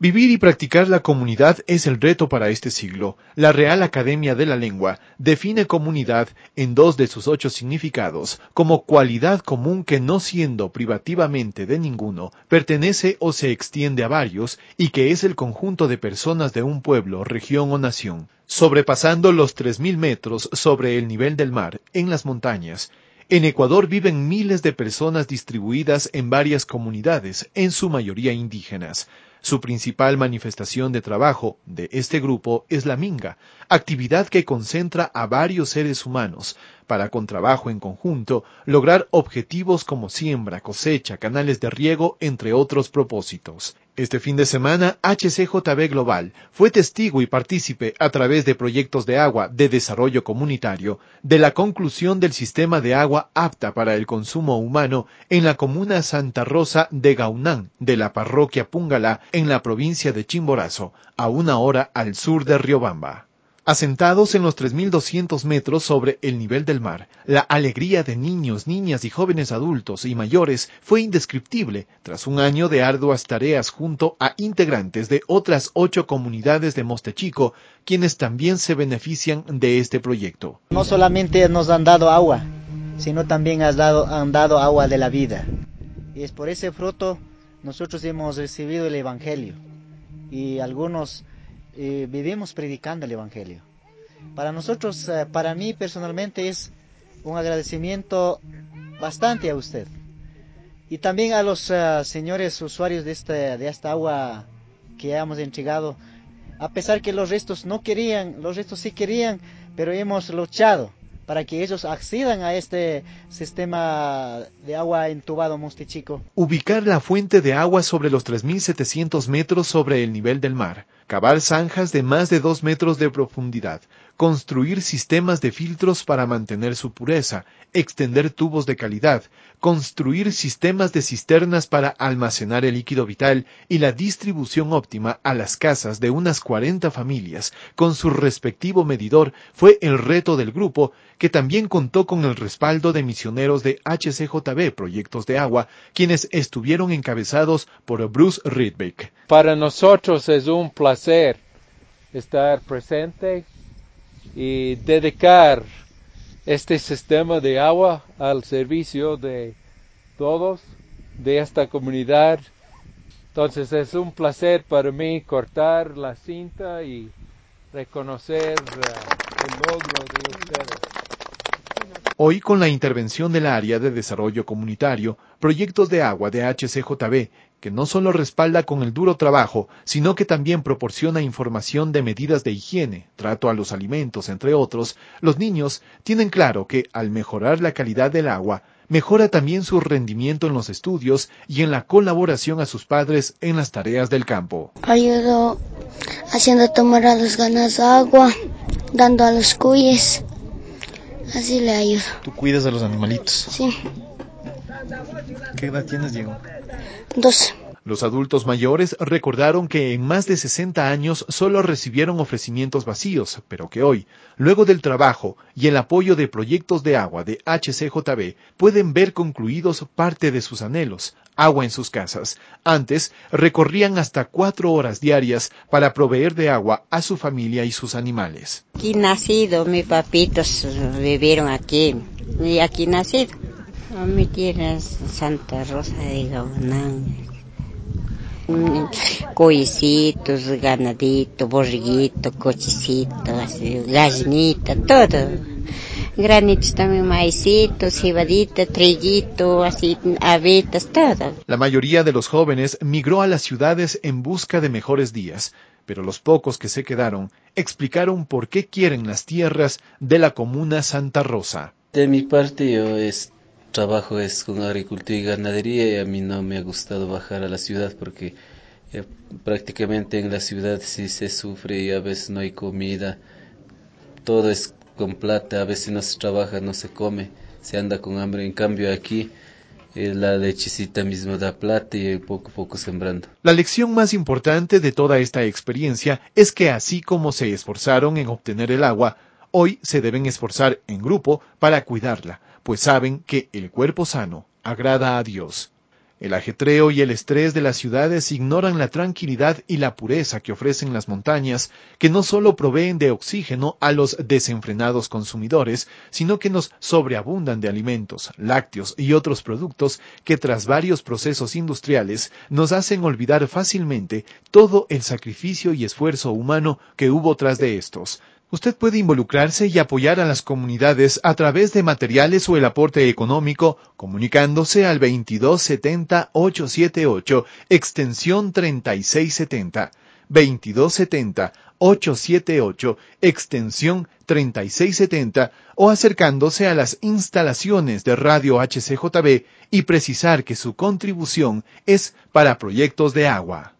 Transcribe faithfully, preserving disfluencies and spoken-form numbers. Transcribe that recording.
Vivir y practicar la comunidad es el reto para este siglo. La Real Academia de la Lengua define comunidad en dos de sus ocho significados, como cualidad común que no siendo privativamente de ninguno, pertenece o se extiende a varios y que es el conjunto de personas de un pueblo, región o nación, sobrepasando los tres mil metros sobre el nivel del mar, en las montañas. En Ecuador viven miles de personas distribuidas en varias comunidades, en su mayoría indígenas. Su principal manifestación de trabajo de este grupo es la minga, actividad que concentra a varios seres humanos para, con trabajo en conjunto, lograr objetivos como siembra, cosecha, canales de riego, entre otros propósitos. Este fin de semana, H C J B Global fue testigo y partícipe a través de proyectos de agua de desarrollo comunitario de la conclusión del sistema de agua apta para el consumo humano en la comuna Santa Rosa de Gaunán de la parroquia Pungalá en la provincia de Chimborazo, a una hora al sur de Riobamba. Asentados en los tres mil doscientos metros sobre el nivel del mar, la alegría de niños, niñas y jóvenes adultos y mayores fue indescriptible tras un año de arduas tareas junto a integrantes de otras ocho comunidades de Mostechico, quienes también se benefician de este proyecto. No solamente nos han dado agua, sino también has dado, han dado agua de la vida. Y es por ese fruto nosotros hemos recibido el Evangelio y algunos eh, vivimos predicando el Evangelio. Para nosotros, eh, para mí personalmente es un agradecimiento bastante a usted y también a los uh, señores usuarios de esta, de esta agua que hemos entregado, a pesar que los restos no querían, los restos sí querían, pero hemos luchado para que ellos accedan a este sistema de agua entubado Mostechico. Ubicar la fuente de agua sobre los tres mil setecientos metros sobre el nivel del mar, cavar zanjas de más de dos metros de profundidad, construir sistemas de filtros para mantener su pureza, extender tubos de calidad, construir sistemas de cisternas para almacenar el líquido vital y la distribución óptima a las casas de unas cuarenta familias con su respectivo medidor fue el reto del grupo, que también contó con el respaldo de misioneros de H C J B Proyectos de Agua, quienes estuvieron encabezados por Bruce Rydbeck. Para nosotros es un placer estar presente y dedicar este sistema de agua al servicio de todos, de esta comunidad. Entonces es un placer para mí cortar la cinta y reconocer uh, el logro de ustedes. Hoy, con la intervención del Área de Desarrollo Comunitario, Proyectos de Agua de H C J B, que no solo respalda con el duro trabajo, sino que también proporciona información de medidas de higiene, trato a los alimentos, entre otros, los niños tienen claro que, al mejorar la calidad del agua, mejora también su rendimiento en los estudios y en la colaboración a sus padres en las tareas del campo. Ayudo haciendo tomar a los ganas agua, dando a los cuyes. Así le ayudo. ¿Tú cuidas a los animalitos? Sí. ¿Qué edad tienes, Diego? Doce. Los adultos mayores recordaron que en más de sesenta años solo recibieron ofrecimientos vacíos, pero que hoy, luego del trabajo y el apoyo de Proyectos de Agua de H C J B, pueden ver concluidos parte de sus anhelos, agua en sus casas. Antes, recorrían hasta cuatro horas diarias para proveer de agua a su familia y sus animales. Aquí nacido, mis papitos vivieron aquí, y aquí nacido. Mi tierra es Santa Rosa de Gaunán. Coyecitos, ganadito, borriguito, cochecito, gallinita, todo. Granitos también, maicito, cebadita, triguito, así, habitas, todo. La mayoría de los jóvenes migró a las ciudades en busca de mejores días, pero los pocos que se quedaron explicaron por qué quieren las tierras de la comuna Santa Rosa. De mi parte, yo es trabajo es con agricultura y ganadería y a mí no me ha gustado bajar a la ciudad porque eh, prácticamente en la ciudad sí se sufre y a veces no hay comida, todo es con plata, a veces no se trabaja, no se come, se anda con hambre. En cambio aquí eh, la lechecita mismo da plata y poco a poco sembrando. La lección más importante de toda esta experiencia es que así como se esforzaron en obtener el agua, hoy se deben esforzar en grupo para cuidarla, pues saben que el cuerpo sano agrada a Dios. El ajetreo y el estrés de las ciudades ignoran la tranquilidad y la pureza que ofrecen las montañas, que no solo proveen de oxígeno a los desenfrenados consumidores, sino que nos sobreabundan de alimentos, lácteos y otros productos que tras varios procesos industriales nos hacen olvidar fácilmente todo el sacrificio y esfuerzo humano que hubo tras de estos. Usted puede involucrarse y apoyar a las comunidades a través de materiales o el aporte económico comunicándose al veintidós setenta, ochocientos setenta y ocho, extensión treinta y seis setenta. veintidós setenta, ochocientos setenta y ocho, extensión treinta y seis setenta o acercándose a las instalaciones de Radio H C J B y precisar que su contribución es para proyectos de agua.